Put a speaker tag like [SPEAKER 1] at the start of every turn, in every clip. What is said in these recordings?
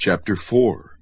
[SPEAKER 1] Chapter 4.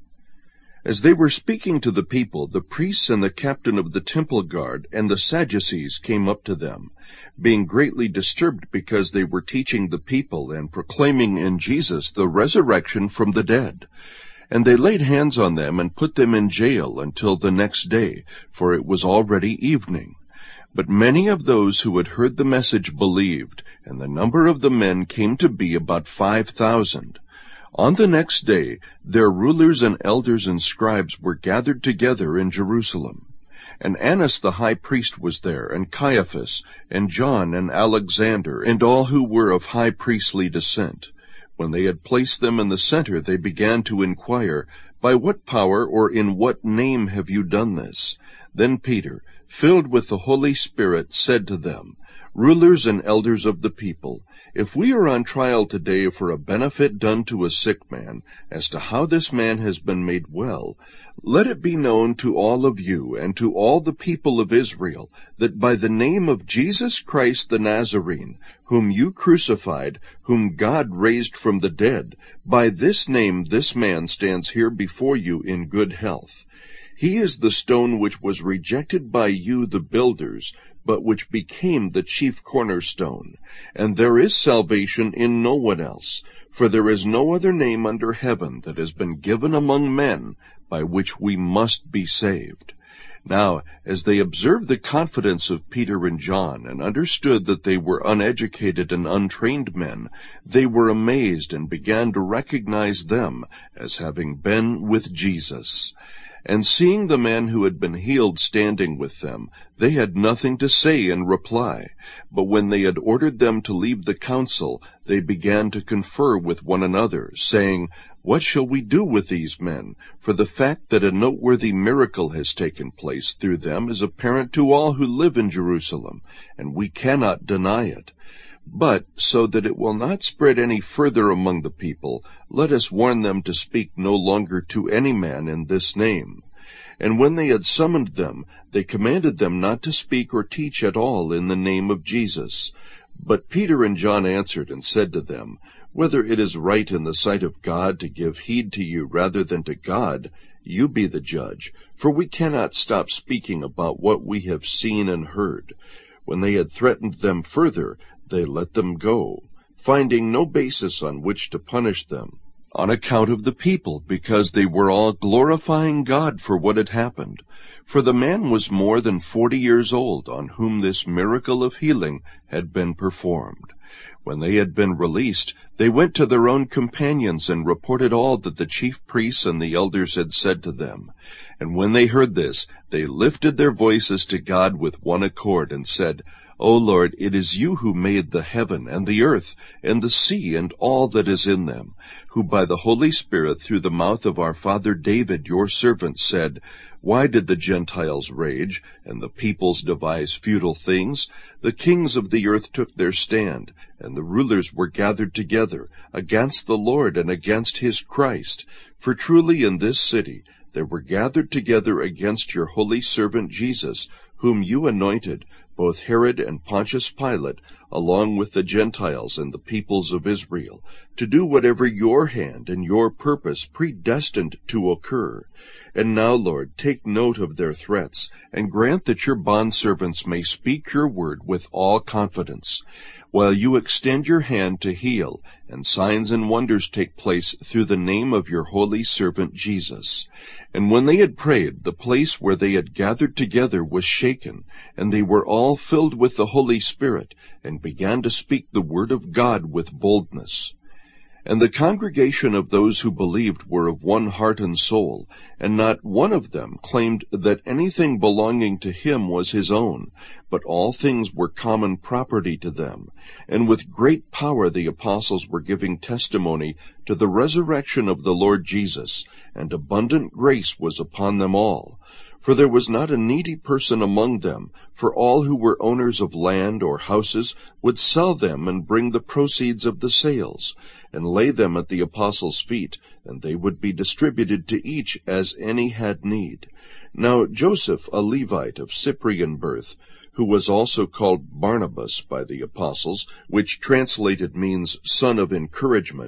[SPEAKER 1] As they were speaking to the people, the priests and the captain of the temple guard and the Sadducees came up to them, being greatly disturbed because they were teaching the people and proclaiming in Jesus the resurrection from the dead. And they laid hands on them and put them in jail until the next day, for it was already evening. But many of those who had heard the message believed, and the number of the men came to be about 5,000. On the next day, their rulers and elders and scribes were gathered together in Jerusalem. And Annas the high priest was there, and Caiaphas, and John, and Alexander, and all who were of high priestly descent. When they had placed them in the center, they began to inquire, "By what power or in what name have you done this?" Then Peter, filled with the Holy Spirit, said to them, "Rulers and elders of the people, if we are on trial today for a benefit done to a sick man, as to how this man has been made well, let it be known to all of you and to all the people of Israel that by the name of Jesus Christ the Nazarene, whom you crucified, whom God raised from the dead, by this name this man stands here before you in good health. He is the stone which was rejected by you the builders, but which became the chief cornerstone. And there is salvation in no one else, for there is no other name under heaven that has been given among men by which we must be saved." Now, as they observed the confidence of Peter and John, and understood that they were uneducated and untrained men, they were amazed and began to recognize them as having been with Jesus. And seeing the man who had been healed standing with them, they had nothing to say in reply. But when they had ordered them to leave the council, they began to confer with one another, saying, "What shall we do with these men? For the fact that a noteworthy miracle has taken place through them is apparent to all who live in Jerusalem, and we cannot deny it. But, so that it will not spread any further among the people, let us warn them to speak no longer to any man in this name." And when they had summoned them, they commanded them not to speak or teach at all in the name of Jesus. But Peter and John answered and said to them, "Whether it is right in the sight of God to give heed to you rather than to God, you be the judge, for we cannot stop speaking about what we have seen and heard." When they had threatened them further, they let them go, finding no basis on which to punish them, on account of the people, because they were all glorifying God for what had happened. For the man was more than 40 years old, on whom this miracle of healing had been performed. When they had been released, they went to their own companions and reported all that the chief priests and the elders had said to them. And when they heard this, they lifted their voices to God with one accord and said, "O Lord, it is you who made the heaven and the earth and the sea and all that is in them, who by the Holy Spirit through the mouth of our father David your servant said, 'Why did the Gentiles rage, and the peoples devise futile things? The kings of the earth took their stand, and the rulers were gathered together against the Lord and against his Christ. For truly in this city they were gathered together against your holy servant Jesus, whom you anointed, both Herod and Pontius Pilate, along with the Gentiles and the peoples of Israel, to do whatever your hand and your purpose predestined to occur. And now, Lord, take note of their threats, and grant that your bondservants may speak your word with all confidence, while you extend your hand to heal, and signs and wonders take place through the name of your holy servant Jesus." And when they had prayed, the place where they had gathered together was shaken, and they were all filled with the Holy Spirit, and began to speak the word of God with boldness. And the congregation of those who believed were of one heart and soul, and not one of them claimed that anything belonging to him was his own, but all things were common property to them. And with great power the apostles were giving testimony to the resurrection of the Lord Jesus, and abundant grace was upon them all. For there was not a needy person among them, for all who were owners of land or houses would sell them and bring the proceeds of the sales, and lay them at the apostles' feet, and they would be distributed to each as any had need. Now Joseph, a Levite of Cyprian birth, who was also called Barnabas by the apostles, which translated means son of encouragement,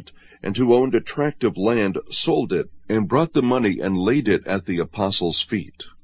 [SPEAKER 1] and who owned a tract of land sold it, and brought the money and laid it at the apostles' feet.